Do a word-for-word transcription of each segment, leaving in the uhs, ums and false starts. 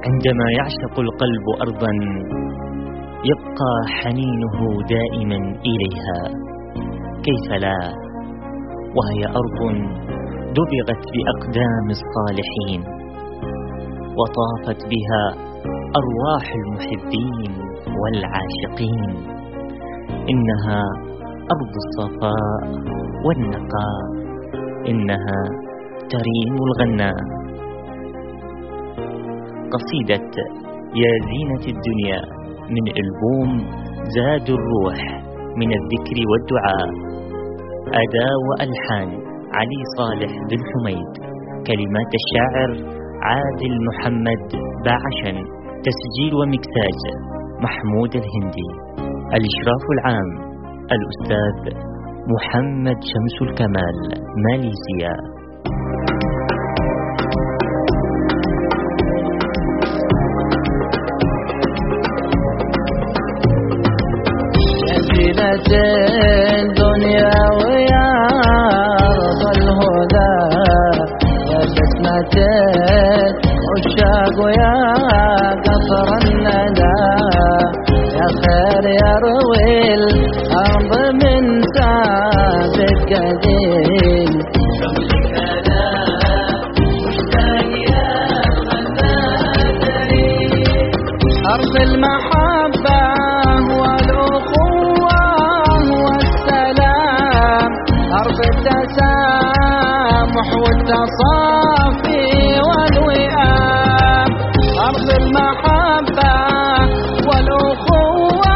عندما يعشق القلب أرضا يبقى حنينه دائما إليها، كيف لا وهي أرض دبغت بأقدام الصالحين وطافت بها أرواح المحبين والعاشقين. إنها أرض الصفاء والنقاء، إنها تريم الغناء. قصيدة يا زينة الدنيا من ألبوم زاد الروح من الذكر والدعاء، أداء وألحان علي صالح بن حميد، كلمات الشاعر عادل محمد باعشن، تسجيل ومكساج محمود الهندي، الإشراف العام الأستاذ محمد شمس الكمال، ماليزيا. زينة الدنيا ويا أرض الهدى، يا بسمة العشاق ويا قطر الندى، يا خير يروي الأرض من سابق قديم. أرض المحبة والأخوة والسلام، أرض التسامح والتصافي والوئام، أرض المحبة والأخوة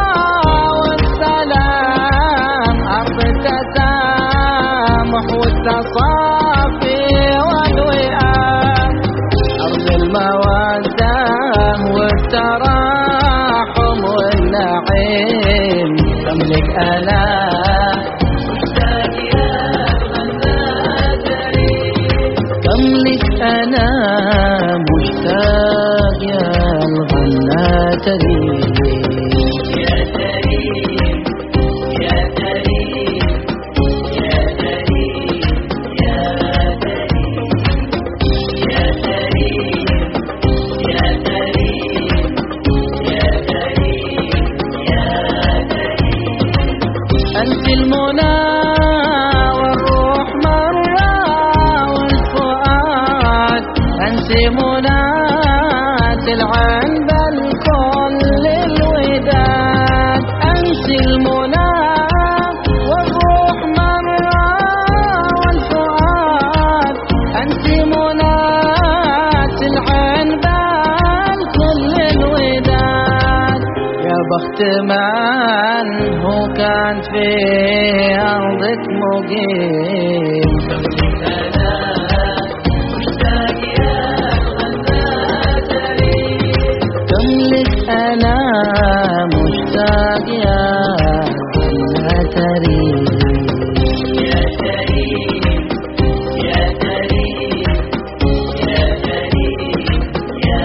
والسلام، أرض التسامح والتصافي والوئام، أرض المودة والتراحم والنعيم. تملك أنا مشتاق يا الغنى، تملك أنا مشتاق يا الغنى تريم. يا تريم يا تريم يا تريم يا تريم يا تريم يا تريم يا أنت المنى والروح مرة والفؤاد، أنت منى العين بل كل الوداد، أنت المنى والروح مرة والفؤاد، أنت منى العين بل كل الوداد. يا بخت من هو كان في أرضك مقيم. أنا مشتاق يا الغنى تريم، تملك أنا مشتاق يا الغنى تريم. يا تريم يا تريم يا تريم يا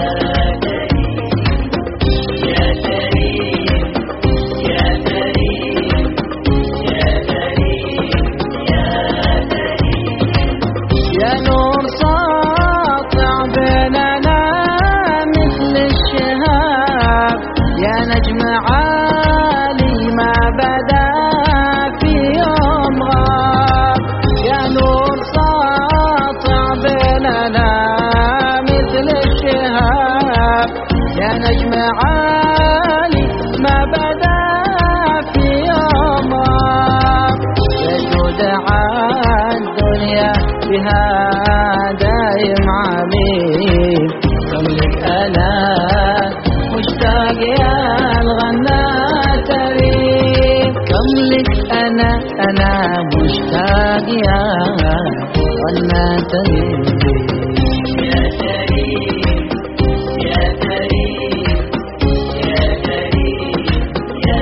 تريم يا تريم يا تريم يا تريم يا نور ساطع بيننا مثل الشهاب، يا نجم عالي ما بدا في يوم غاب، يا نور ساطع بيننا مثل الشهاب، يا نجم عالي ما بدا في يوم غاب. يجود عالدنيا بها دايم عميم، تملك أنا مشتاق يا الغنى تريم، تملك أنا أنا مشتاق يا الغنى تريم. يا تريم يا تريم يا تريم يا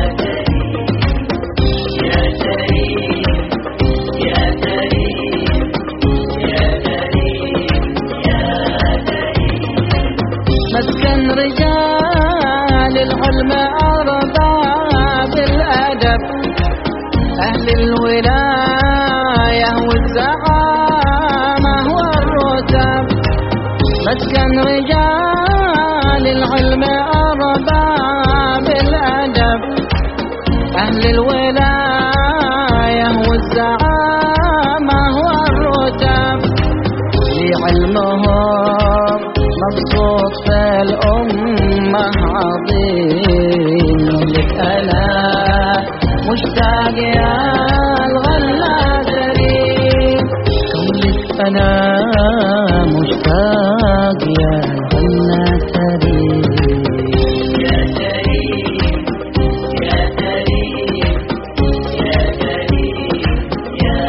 تريم يا تريم يا تريم يا تريم. مسكن رجال العلم أرباب الأدب، أهل الولاية والزعامة والرتب، مسكن رجال العلم أرباب الأدب أهل الولاية والزعامة والرتب لعلمهم مبسوط في الأمة عظيم لك أنا مشتاق يا الغنادرين كونك أنا مشتاق يا الغنادرين يا كريم يا كريم يا كريم يا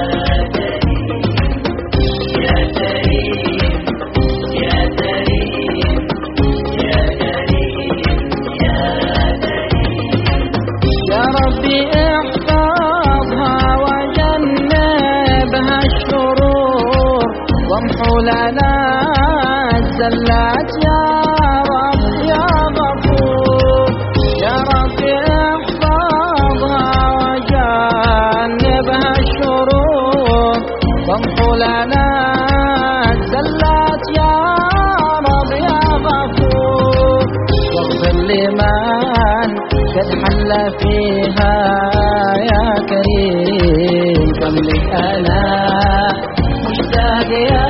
كريم يا كريم يا كريم يا كريم يا ربي احفظها وجنبها الشرور وامحو لنا الزلات يا رب يا غفور يا ربي احفظها وجنبها الشرور وامحو لنا الزلات يا رب يا غفور واغفر لمن قد حل فيها يا كريم كم لك أنا مشتاق يا